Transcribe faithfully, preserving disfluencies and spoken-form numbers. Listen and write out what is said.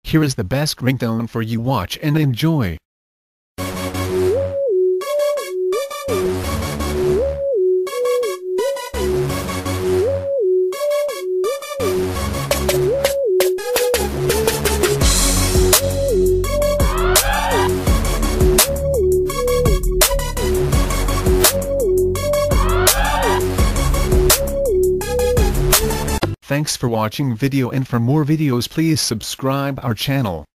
Here is the best ringtone for you. Watch and enjoy. Thanks for watching video, and for more videos please subscribe our channel.